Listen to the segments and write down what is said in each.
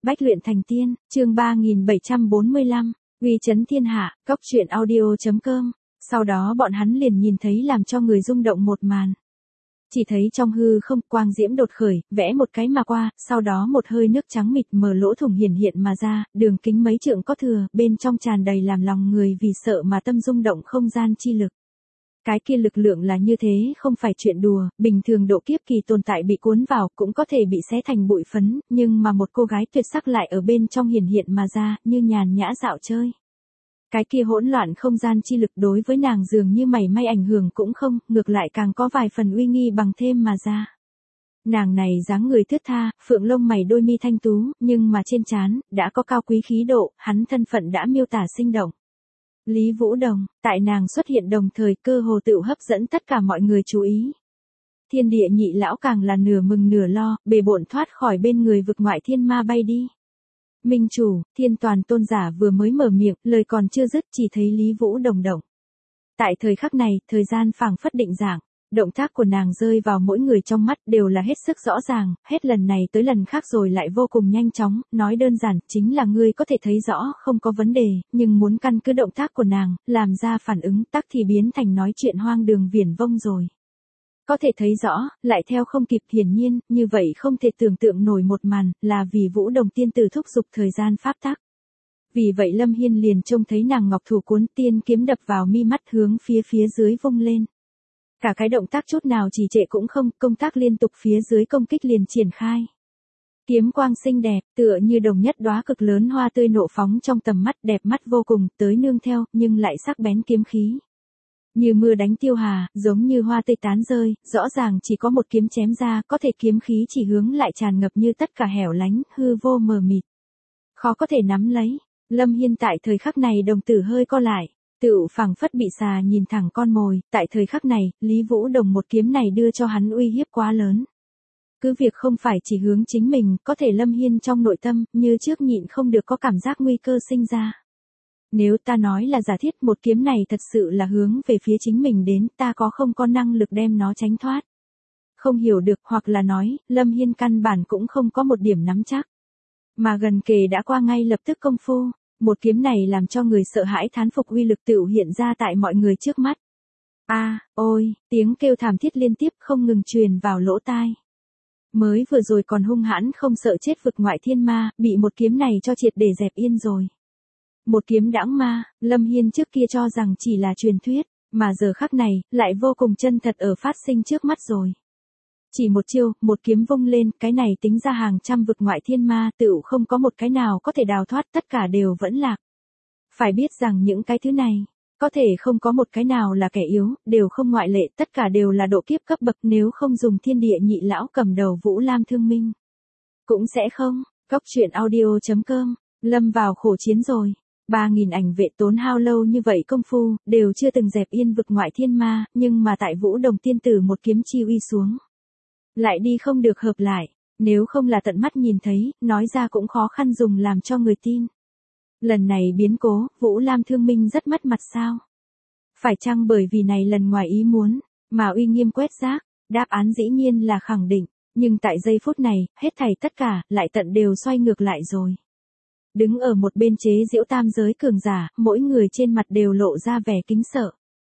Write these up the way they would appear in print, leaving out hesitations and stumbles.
Bách luyện thành tiên, chương 3745, uy chấn thiên hạ, cốc truyện audio.com. Sau đó bọn hắn liền nhìn thấy làm cho người rung động một màn. Chỉ thấy trong hư không quang diễm đột khởi, vẽ một cái mà qua, sau đó một hơi nước trắng mịt mờ lỗ thủng hiển hiện mà ra, đường kính mấy trượng có thừa, bên trong tràn đầy làm lòng người vì sợ mà tâm rung động không gian chi lực. Cái kia lực lượng là như thế không phải chuyện đùa, bình thường độ kiếp kỳ tồn tại bị cuốn vào cũng có thể bị xé thành bụi phấn, nhưng mà một cô gái tuyệt sắc lại ở bên trong hiển hiện mà ra, như nhàn nhã dạo chơi. Cái kia hỗn loạn không gian chi lực đối với nàng dường như mảy may ảnh hưởng cũng không, ngược lại càng có vài phần uy nghi bằng thêm mà ra. Nàng này dáng người thướt tha, phượng lông mày đôi mi thanh tú, nhưng mà trên trán đã có cao quý khí độ, hắn thân phận đã miêu tả sinh động. Lý Vũ Đồng, tại nàng xuất hiện đồng thời cơ hồ tự hấp dẫn tất cả mọi người chú ý. Thiên địa nhị lão càng là nửa mừng nửa lo, bề bộn thoát khỏi bên người vực ngoại thiên ma bay đi. Minh chủ, thiên toàn tôn giả vừa mới mở miệng, lời còn chưa dứt chỉ thấy Lý Vũ Đồng động. Tại thời khắc này, thời gian phảng phất định dạng, động tác của nàng rơi vào mỗi người trong mắt đều là hết sức rõ ràng, hết lần này tới lần khác rồi lại vô cùng nhanh chóng, nói đơn giản chính là ngươi có thể thấy rõ không có vấn đề, nhưng muốn căn cứ động tác của nàng, làm ra phản ứng tắc thì biến thành nói chuyện hoang đường viển vông rồi. Có thể thấy rõ, lại theo không kịp hiển nhiên, như vậy không thể tưởng tượng nổi một màn, là vì Vũ Đồng tiên tử thúc giục thời gian pháp tắc. Vì vậy Lâm Hiên liền trông thấy nàng ngọc thủ cuốn tiên kiếm đập vào mi mắt hướng phía dưới vung lên. Cả cái động tác chút nào trì trệ cũng không, công tác liên tục phía dưới công kích liền triển khai. Kiếm quang xinh đẹp, tựa như đồng nhất đóa cực lớn hoa tươi nộ phóng trong tầm mắt đẹp mắt vô cùng, tới nương theo, nhưng lại sắc bén kiếm khí. Như mưa đánh tiêu hà, giống như hoa tươi tán rơi, rõ ràng chỉ có một kiếm chém ra, có thể kiếm khí chỉ hướng lại tràn ngập như tất cả hẻo lánh, hư vô mờ mịt. Khó có thể nắm lấy, Lâm Hiên tại thời khắc này đồng tử hơi co lại. Tựu phảng phất bị xà nhìn thẳng con mồi, tại thời khắc này, Lý Vũ Đồng một kiếm này đưa cho hắn uy hiếp quá lớn. Cứ việc không phải chỉ hướng chính mình, có thể Lâm Hiên trong nội tâm, như trước nhịn không được có cảm giác nguy cơ sinh ra. Nếu ta nói là giả thiết một kiếm này thật sự là hướng về phía chính mình đến, ta không có năng lực đem nó tránh thoát. Không hiểu được hoặc là nói, Lâm Hiên căn bản cũng không có một điểm nắm chắc. Mà gần kề đã qua ngay lập tức công phu. Một kiếm này làm cho người sợ hãi thán phục uy lực tựu hiện ra tại mọi người trước mắt. Ôi, tiếng kêu thảm thiết liên tiếp không ngừng truyền vào lỗ tai. Mới vừa rồi còn hung hãn không sợ chết vực ngoại thiên ma, bị một kiếm này cho triệt để dẹp yên rồi. Một kiếm đãng ma, Lâm Hiên trước kia cho rằng chỉ là truyền thuyết, mà giờ khắc này, lại vô cùng chân thật ở phát sinh trước mắt rồi. Chỉ một chiêu, một kiếm vung lên, cái này tính ra hàng trăm vực ngoại thiên ma, tựu không có một cái nào có thể đào thoát, tất cả đều vẫn lạc. Phải biết rằng những cái thứ này, có thể không có một cái nào là kẻ yếu, đều không ngoại lệ, tất cả đều là độ kiếp cấp bậc, nếu không dùng thiên địa nhị lão cầm đầu Vũ Lam Thương Minh. Cũng sẽ không, cốc truyện audio.com, lâm vào khổ chiến rồi. 3.000 ảnh vệ tốn hao lâu như vậy công phu, đều chưa từng dẹp yên vực ngoại thiên ma, nhưng mà tại Vũ Đồng tiên tử một kiếm chi uy xuống. Lại đi không được hợp lại, nếu không là tận mắt nhìn thấy, nói ra cũng khó khăn dùng làm cho người tin. Lần này biến cố, Vũ Lam Thương Minh rất mất mặt sao? Phải chăng bởi vì này lần ngoài ý muốn, mà uy nghiêm quét rác? Đáp án dĩ nhiên là khẳng định, nhưng tại giây phút này, hết thảy tất cả, lại tận đều xoay ngược lại rồi. Đứng ở một bên chế giễu tam giới cường giả, mỗi người trên mặt đều lộ ra vẻ kính sợ.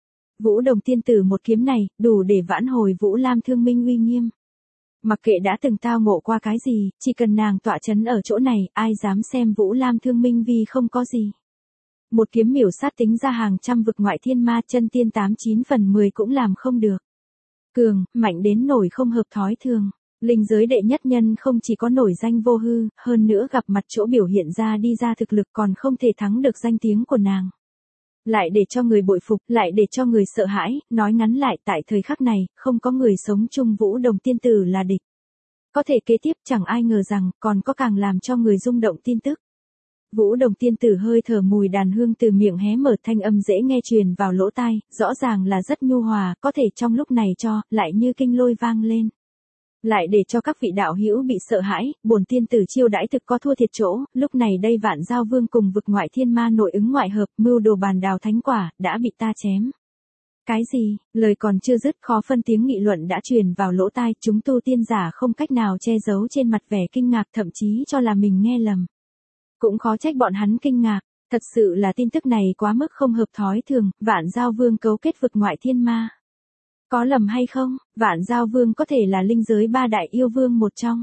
Vũ Đồng tiên tử một kiếm này, đủ để vãn hồi Vũ Lam Thương Minh uy nghiêm. Mặc kệ đã từng tao ngộ qua cái gì, chỉ cần nàng tọa chấn ở chỗ này, ai dám xem Vũ Lam Thương Minh vì không có gì. Một kiếm miểu sát tính ra hàng trăm vực ngoại thiên ma, chân tiên 89 phần 10 cũng làm không được. Cường, mạnh đến nổi không hợp thói thường. Linh giới đệ nhất nhân không chỉ có nổi danh vô hư, hơn nữa gặp mặt chỗ biểu hiện ra đi ra thực lực còn không thể thắng được danh tiếng của nàng. Lại để cho người bội phục, lại để cho người sợ hãi, nói ngắn lại tại thời khắc này, không có người sống chung Vũ Đồng tiên tử là địch. Có thể kế tiếp chẳng ai ngờ rằng, còn có càng làm cho người rung động tin tức. Vũ Đồng tiên tử hơi thở mùi đàn hương từ miệng hé mở, thanh âm dễ nghe truyền vào lỗ tai, rõ ràng là rất nhu hòa, có thể trong lúc này lại như kinh lôi vang lên. Lại để cho các vị đạo hữu bị sợ hãi, bổn tiên tử chiêu đãi thực có thua thiệt chỗ, lúc này đây Vạn Giao Vương cùng vực ngoại thiên ma nội ứng ngoại hợp, mưu đồ bàn đào thánh quả, đã bị ta chém. Cái gì, lời còn chưa dứt khó phân tiếng nghị luận đã truyền vào lỗ tai, chúng tu tiên giả không cách nào che giấu trên mặt vẻ kinh ngạc, thậm chí cho là mình nghe lầm. Cũng khó trách bọn hắn kinh ngạc, thật sự là tin tức này quá mức không hợp thói thường, Vạn Giao Vương cấu kết vực ngoại thiên ma. Có lầm hay không, Vạn Giao Vương có thể là linh giới ba đại yêu vương một trong.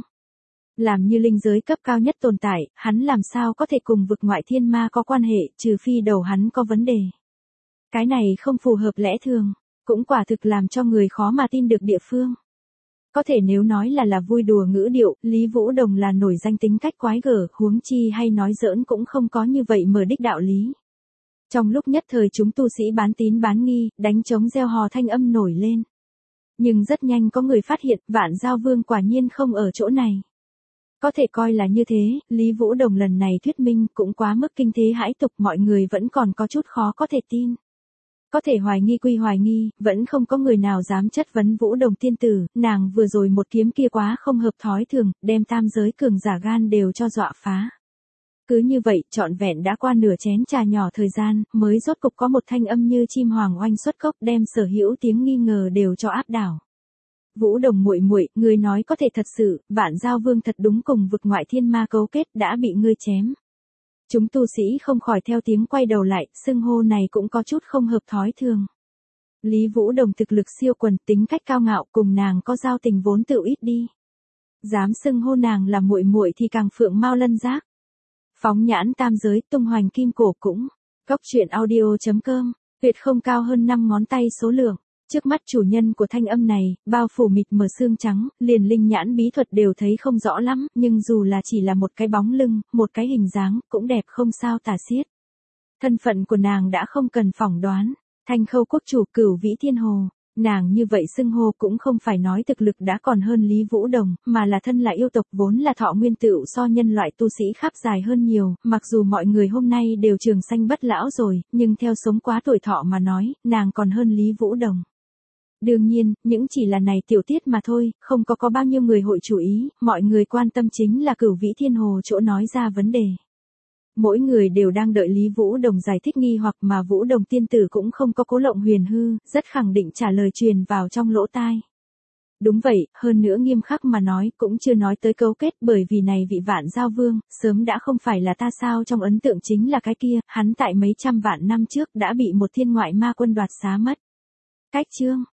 Làm như linh giới cấp cao nhất tồn tại, hắn làm sao có thể cùng vực ngoại thiên ma có quan hệ, trừ phi đầu hắn có vấn đề. Cái này không phù hợp lẽ thường, cũng quả thực làm cho người khó mà tin được địa phương. Có thể nếu nói là vui đùa ngữ điệu, Lý Vũ Đồng là nổi danh tính cách quái gở, huống chi hay nói giỡn cũng không có như vậy mở đích đạo lý. Trong lúc nhất thời chúng tu sĩ bán tín bán nghi, đánh trống reo hò thanh âm nổi lên. Nhưng rất nhanh có người phát hiện, Vạn Giao Vương quả nhiên không ở chỗ này. Có thể coi là như thế, Lý Vũ Đồng lần này thuyết minh cũng quá mức kinh thế hãi tục, mọi người vẫn còn có chút khó có thể tin. Có thể hoài nghi quy hoài nghi, vẫn không có người nào dám chất vấn Vũ Đồng tiên tử, nàng vừa rồi một kiếm kia quá không hợp thói thường, đem tam giới cường giả gan đều cho dọa phá. Cứ như vậy, trọn vẹn đã qua nửa chén trà nhỏ thời gian, mới rốt cục có một thanh âm như chim hoàng oanh xuất cốc đem sở hữu tiếng nghi ngờ đều cho áp đảo. Vũ Đồng muội muội, ngươi nói có thể thật sự, Vạn Giao Vương thật đúng cùng vực ngoại thiên ma cấu kết đã bị ngươi chém. Chúng tu sĩ không khỏi theo tiếng quay đầu lại, xưng hô này cũng có chút không hợp thói thường. Lý Vũ Đồng thực lực siêu quần, tính cách cao ngạo, cùng nàng có giao tình vốn tự ít đi. Dám xưng hô nàng là muội muội thì càng phượng mao lân giác. Phóng nhãn tam giới, tung hoành kim cổ cũng. Góc truyện audio.com, tuyệt không cao hơn 5 ngón tay số lượng. Trước mắt chủ nhân của thanh âm này, bao phủ mịt mờ xương trắng, liền linh nhãn bí thuật đều thấy không rõ lắm, nhưng dù là chỉ là một cái bóng lưng, một cái hình dáng, cũng đẹp không sao tả xiết. Thân phận của nàng đã không cần phỏng đoán. Thanh Khâu quốc chủ Cửu Vĩ Thiên Hồ. Nàng như vậy xưng hô cũng không phải nói thực lực đã còn hơn Lý Vũ Đồng, mà là thân là yêu tộc vốn là thọ nguyên tựu so nhân loại tu sĩ khắp dài hơn nhiều, mặc dù mọi người hôm nay đều trường sanh bất lão rồi, nhưng theo sống quá tuổi thọ mà nói, nàng còn hơn Lý Vũ Đồng. Đương nhiên, những chỉ là này tiểu tiết mà thôi, không có bao nhiêu người hội chú ý, mọi người quan tâm chính là Cửu Vĩ Thiên Hồ chỗ nói ra vấn đề. Mỗi người đều đang đợi Lý Vũ Đồng giải thích nghi hoặc mà Vũ Đồng tiên tử cũng không có cố lộng huyền hư, rất khẳng định trả lời truyền vào trong lỗ tai. Đúng vậy, hơn nữa nghiêm khắc mà nói cũng chưa nói tới cấu kết, bởi vì này vị Vạn Giao Vương, sớm đã không phải là ta sao, trong ấn tượng chính là cái kia, hắn tại mấy trăm vạn năm trước đã bị một thiên ngoại ma quân đoạt xá mất. Cách chương